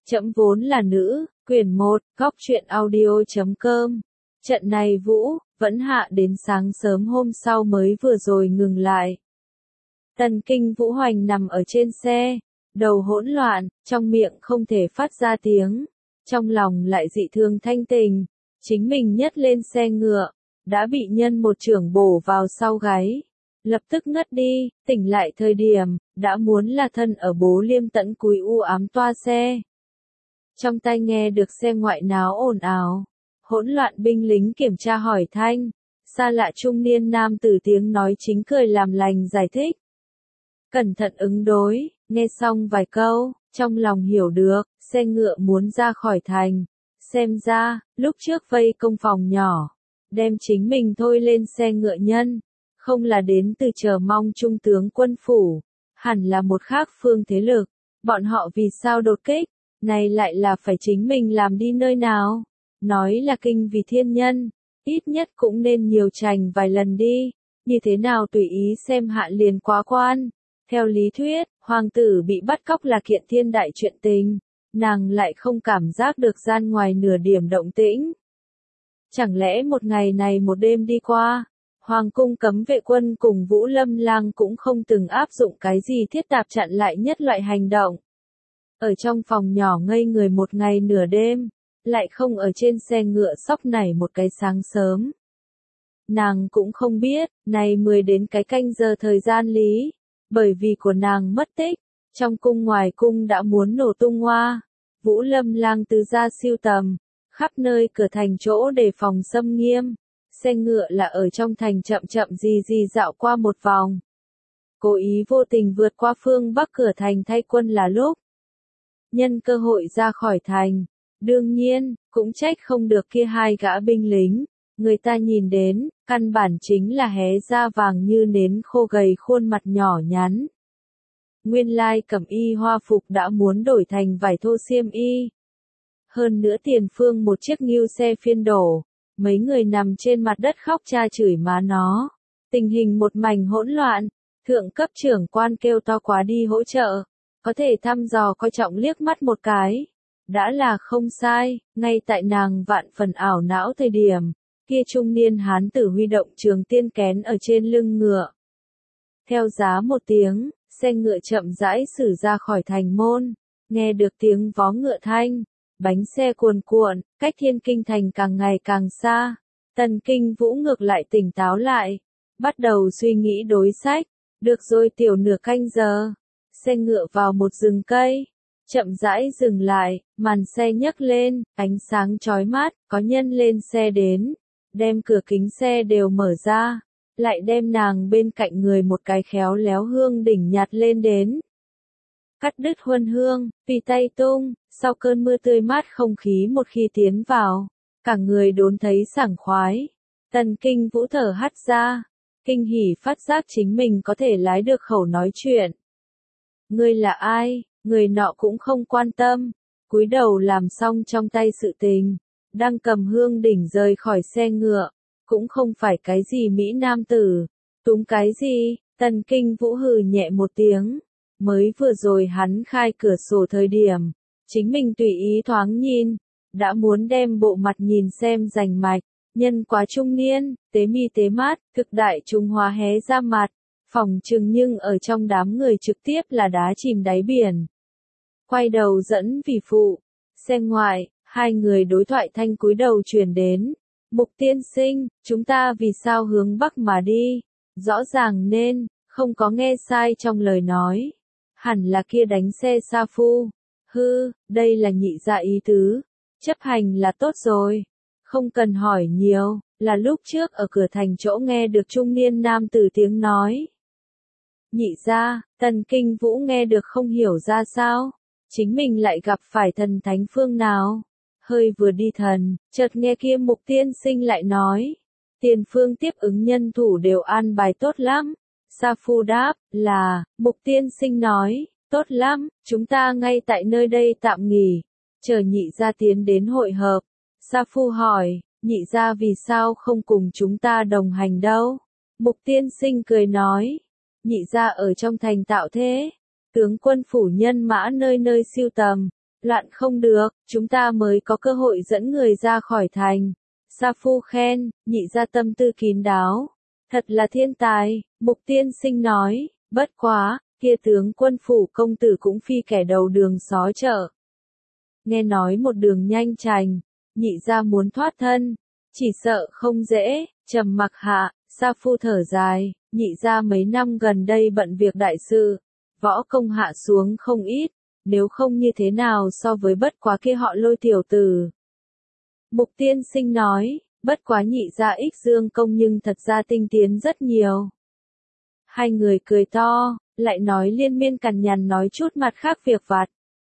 Trẫm vốn là nữ, quyển 1, góc truyện audio.com. Trận này Vũ, vẫn hạ đến sáng sớm hôm sau mới vừa rồi ngừng lại. Tần Kinh Vũ Hoành nằm ở trên xe, đầu hỗn loạn, trong miệng không thể phát ra tiếng, trong lòng lại dị thường thanh tình. Chính mình nhấc lên xe ngựa, đã bị nhân một chưởng bổ vào sau gáy. Lập tức ngất đi, tỉnh lại thời điểm, đã muốn là thân ở Bố Liêm tận cúi u ám toa xe. Trong tai nghe được xe ngoại náo ồn ào, hỗn loạn binh lính kiểm tra hỏi thanh, xa lạ trung niên nam tử tiếng nói chính cười làm lành giải thích. Cẩn thận ứng đối, nghe xong vài câu, trong lòng hiểu được, xe ngựa muốn ra khỏi thành. Xem ra, lúc trước vây công phòng nhỏ, đem chính mình thôi lên xe ngựa nhân, không là đến từ chờ mong trung tướng quân phủ, hẳn là một khác phương thế lực. Bọn họ vì sao đột kích, này lại là phải chính mình làm đi nơi nào? Nói là kinh vì thiên nhân, ít nhất cũng nên nhiều trành vài lần đi, như thế nào tùy ý xem hạ liền quá quan. Theo lý thuyết, hoàng tử bị bắt cóc là kiện thiên đại chuyện tình, nàng lại không cảm giác được gian ngoài nửa điểm động tĩnh. Chẳng lẽ một ngày này một đêm đi qua, hoàng cung cấm vệ quân cùng Vũ Lâm Lang cũng không từng áp dụng cái gì thiết tạp chặn lại nhất loại hành động. Ở trong phòng nhỏ ngây người một ngày nửa đêm, lại không ở trên xe ngựa sóc nảy một cái sáng sớm. Nàng cũng không biết, này 10 đến cái canh giờ thời gian lý, bởi vì của nàng mất tích, trong cung ngoài cung đã muốn nổ tung hoa. Vũ Lâm Lang từ ra siêu tầm, khắp nơi cửa thành chỗ đề phòng xâm nghiêm, xe ngựa là ở trong thành chậm chậm gì dạo qua một vòng. Cố ý vô tình vượt qua phương bắc cửa thành thay quân là lúc. Nhân cơ hội ra khỏi thành, đương nhiên, cũng trách không được kia hai gã binh lính, người ta nhìn đến, căn bản chính là hé da vàng như nến khô gầy khuôn mặt nhỏ nhắn. Nguyên lai cẩm y hoa phục đã muốn đổi thành vải thô xiêm y. Hơn nữa tiền phương một chiếc ngưu xe phiên đổ, mấy người nằm trên mặt đất khóc cha chửi má nó. Tình hình một mảnh hỗn loạn, thượng cấp trưởng quan kêu to quá đi hỗ trợ, có thể thăm dò coi trọng liếc mắt một cái. Đã là không sai, ngay tại nàng vạn phần ảo não thời điểm, kia trung niên hán tử huy động trường tiên kén ở trên lưng ngựa. Theo giá một tiếng, xe ngựa chậm rãi xử ra khỏi thành môn, nghe được tiếng vó ngựa thanh, bánh xe cuồn cuộn, cách Thiên Kinh thành càng ngày càng xa. Tần Kinh Vũ ngược lại tỉnh táo lại, bắt đầu suy nghĩ đối sách. Được rồi, tiểu nửa canh giờ, xe ngựa vào một rừng cây, chậm rãi dừng lại, màn xe nhấc lên, ánh sáng chói mắt, có nhân lên xe đến, đem cửa kính xe đều mở ra, lại đem nàng bên cạnh người một cái khéo léo hương đỉnh nhặt lên đến. Cắt đứt huân hương, vì tay tung, sau cơn mưa tươi mát không khí một khi tiến vào, cả người đốn thấy sảng khoái. Tần Kinh Vũ thở hắt ra, kinh hỉ phát giác chính mình có thể lái được khẩu nói chuyện. Ngươi là ai? Người nọ cũng không quan tâm, cúi đầu làm xong trong tay sự tình, đang cầm hương đỉnh rời khỏi xe ngựa, cũng không phải cái gì mỹ nam tử, túng cái gì. Tần Kinh Vũ hừ nhẹ một tiếng, mới vừa rồi hắn khai cửa sổ thời điểm, chính mình tùy ý thoáng nhìn, đã muốn đem bộ mặt nhìn xem rành mạch, nhân quá trung niên, tế mi tế mát, cực đại trung hóa hé ra mặt, phòng chừng nhưng ở trong đám người trực tiếp là đá chìm đáy biển. Quay đầu dẫn vì phụ, xe ngoại, hai người đối thoại thanh cúi đầu truyền đến. Mục tiên sinh, chúng ta vì sao hướng bắc mà đi? Rõ ràng nên, không có nghe sai trong lời nói. Hẳn là kia đánh xe sa phu. Hư, đây là nhị dạ ý tứ. Chấp hành là tốt rồi. Không cần hỏi nhiều, là lúc trước ở cửa thành chỗ nghe được trung niên nam tử tiếng nói. Nhị dạ, Tần Kinh Vũ nghe được không hiểu ra sao. Chính mình lại gặp phải thần thánh phương nào? Hơi vừa đi thần, chợt nghe kia Mục tiên sinh lại nói. Tiền phương tiếp ứng nhân thủ đều an bài tốt lắm. Sa phu đáp, là, Mục tiên sinh nói, tốt lắm, chúng ta ngay tại nơi đây tạm nghỉ, chờ nhị gia tiến đến hội hợp. Sa phu hỏi, nhị gia vì sao không cùng chúng ta đồng hành đâu? Mục tiên sinh cười nói, nhị gia ở trong thành tạo thế. Tướng quân phủ nhân mã nơi nơi siêu tầm, loạn không được, chúng ta mới có cơ hội dẫn người ra khỏi thành. Sa Phu khen, nhị gia tâm tư kín đáo, thật là thiên tài, Mục Tiên Sinh nói, bất quá, kia tướng quân phủ công tử cũng phi kẻ đầu đường xó chợ. Nghe nói một đường nhanh chành, nhị gia muốn thoát thân, chỉ sợ không dễ, trầm mặc hạ, Sa Phu thở dài, nhị gia mấy năm gần đây bận việc đại sự, võ công hạ xuống không ít, nếu không như thế nào so với bất quá kia họ Lôi tiểu tử. Mục Tiên Sinh nói, bất quá nhị gia ích dương công nhưng thật ra tinh tiến rất nhiều. Hai người cười to, lại nói liên miên cằn nhằn nói chút mặt khác việc vặt.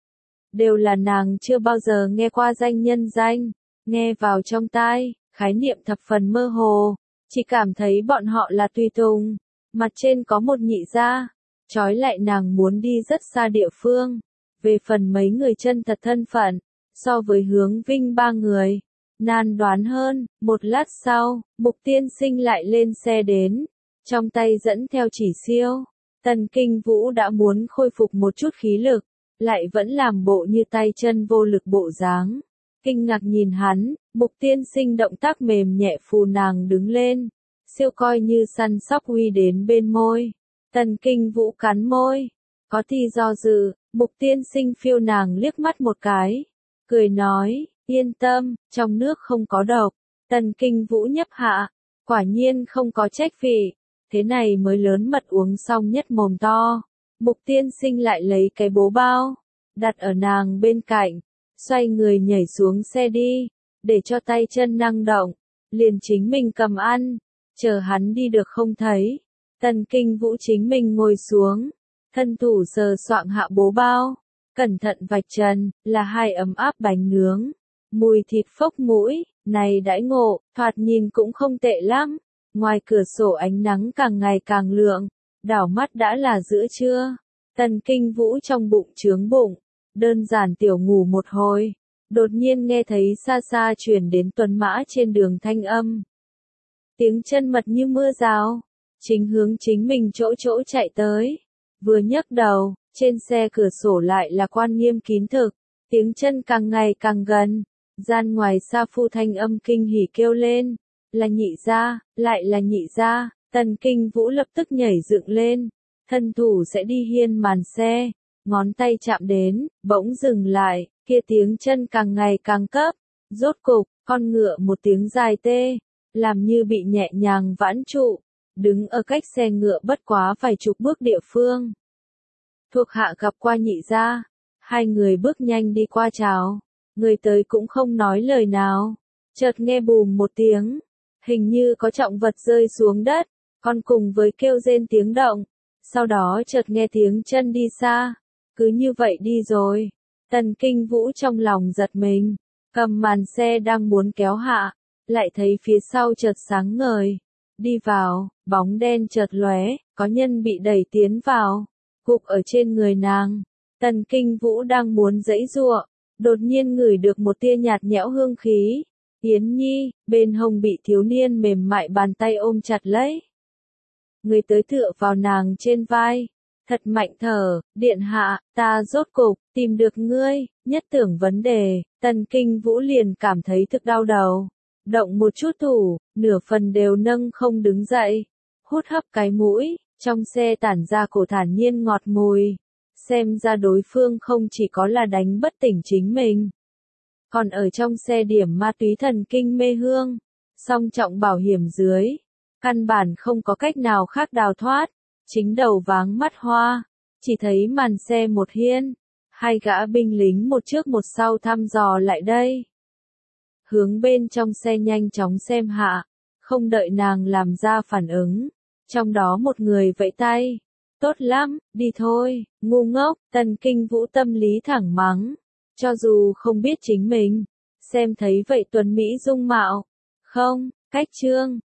Đều là nàng chưa bao giờ nghe qua danh nhân danh, nghe vào trong tai, khái niệm thập phần mơ hồ, chỉ cảm thấy bọn họ là tùy tùng, mặt trên có một nhị gia, trói lại nàng muốn đi rất xa địa phương. Về phần mấy người chân thật thân phận, so với Hướng Vinh ba người, nan đoán hơn. Một lát sau, Mục Tiên Sinh lại lên xe đến, trong tay dẫn theo chỉ siêu. Tần Kinh Vũ đã muốn khôi phục một chút khí lực, lại vẫn làm bộ như tay chân vô lực bộ dáng. Kinh ngạc nhìn hắn, Mục Tiên Sinh động tác mềm nhẹ phù nàng đứng lên, siêu coi như săn sóc uy đến bên môi. Tần Kinh Vũ cắn môi, có tí do dự, Mục Tiên Sinh phiêu nàng liếc mắt một cái, cười nói, yên tâm, trong nước không có độc. Tần Kinh Vũ nhấp hạ, quả nhiên không có trách vị, thế này mới lớn mật uống xong nhất mồm to. Mục Tiên Sinh lại lấy cái bố bao, đặt ở nàng bên cạnh, xoay người nhảy xuống xe đi, để cho tay chân năng động, liền chính mình cầm ăn, chờ hắn đi được không thấy. Tần Kinh Vũ chính mình ngồi xuống, thân thủ sờ soạng hạ bố bao, cẩn thận vạch trần, là hai ấm áp bánh nướng, mùi thịt phốc mũi, này đãi ngộ, thoạt nhìn cũng không tệ lắm. Ngoài cửa sổ ánh nắng càng ngày càng lượng, đảo mắt đã là giữa trưa. Tần Kinh Vũ trong bụng chướng bụng, đơn giản tiểu ngủ một hồi, đột nhiên nghe thấy xa xa truyền đến tuần mã trên đường thanh âm. Tiếng chân mật như mưa rào, chính hướng chính mình chỗ chạy tới. Vừa nhấc đầu, trên xe cửa sổ lại là Quan Nghiêm kín thực, tiếng chân càng ngày càng gần, gian ngoài Sa Phu thanh âm kinh hỉ kêu lên, là nhị gia, lại là nhị gia. Tần Kinh Vũ lập tức nhảy dựng lên, thân thủ sẽ đi hiên màn xe, ngón tay chạm đến, bỗng dừng lại, kia tiếng chân càng ngày càng cấp, rốt cục, con ngựa một tiếng dài tê, làm như bị nhẹ nhàng vãn trụ, đứng ở cách xe ngựa bất quá vài chục bước địa phương. Thuộc hạ gặp qua nhị gia, hai người bước nhanh đi qua chào, người tới cũng không nói lời nào, chợt nghe bùm một tiếng, hình như có trọng vật rơi xuống đất, còn cùng với kêu rên tiếng động, sau đó chợt nghe tiếng chân đi xa, cứ như vậy đi rồi. Tần Kinh Vũ trong lòng giật mình, cầm màn xe đang muốn kéo hạ, lại thấy phía sau chợt sáng ngời, đi vào, bóng đen chợt lóe, có nhân bị đẩy tiến vào, gục ở trên người nàng. Tần Kinh Vũ đang muốn giãy giụa, đột nhiên ngửi được một tia nhạt nhẽo hương khí. Yến Nhi, bên hông bị thiếu niên mềm mại bàn tay ôm chặt lấy. Người tới tựa vào nàng trên vai, thật mạnh thở, điện hạ, ta rốt cục, tìm được ngươi, nhất tưởng vấn đề. Tần Kinh Vũ liền cảm thấy thực đau đầu, động một chút thủ, nửa phần đều nâng không đứng dậy, hút hấp cái mũi, trong xe tản ra cổ thản nhiên ngọt mùi, xem ra đối phương không chỉ có là đánh bất tỉnh chính mình, còn ở trong xe điểm ma túy thần kinh mê hương, song trọng bảo hiểm dưới, căn bản không có cách nào khác đào thoát, chính đầu váng mắt hoa, chỉ thấy màn xe một hiên, hai gã binh lính một trước một sau thăm dò lại đây. Hướng bên trong xe nhanh chóng xem hạ, không đợi nàng làm ra phản ứng, trong đó một người vẫy tay, tốt lắm, đi thôi, ngu ngốc. Tần Kinh Vũ tâm lý thẳng mắng. Cho dù không biết chính mình, xem thấy vậy tuấn Mỹ dung mạo, không, cách trương,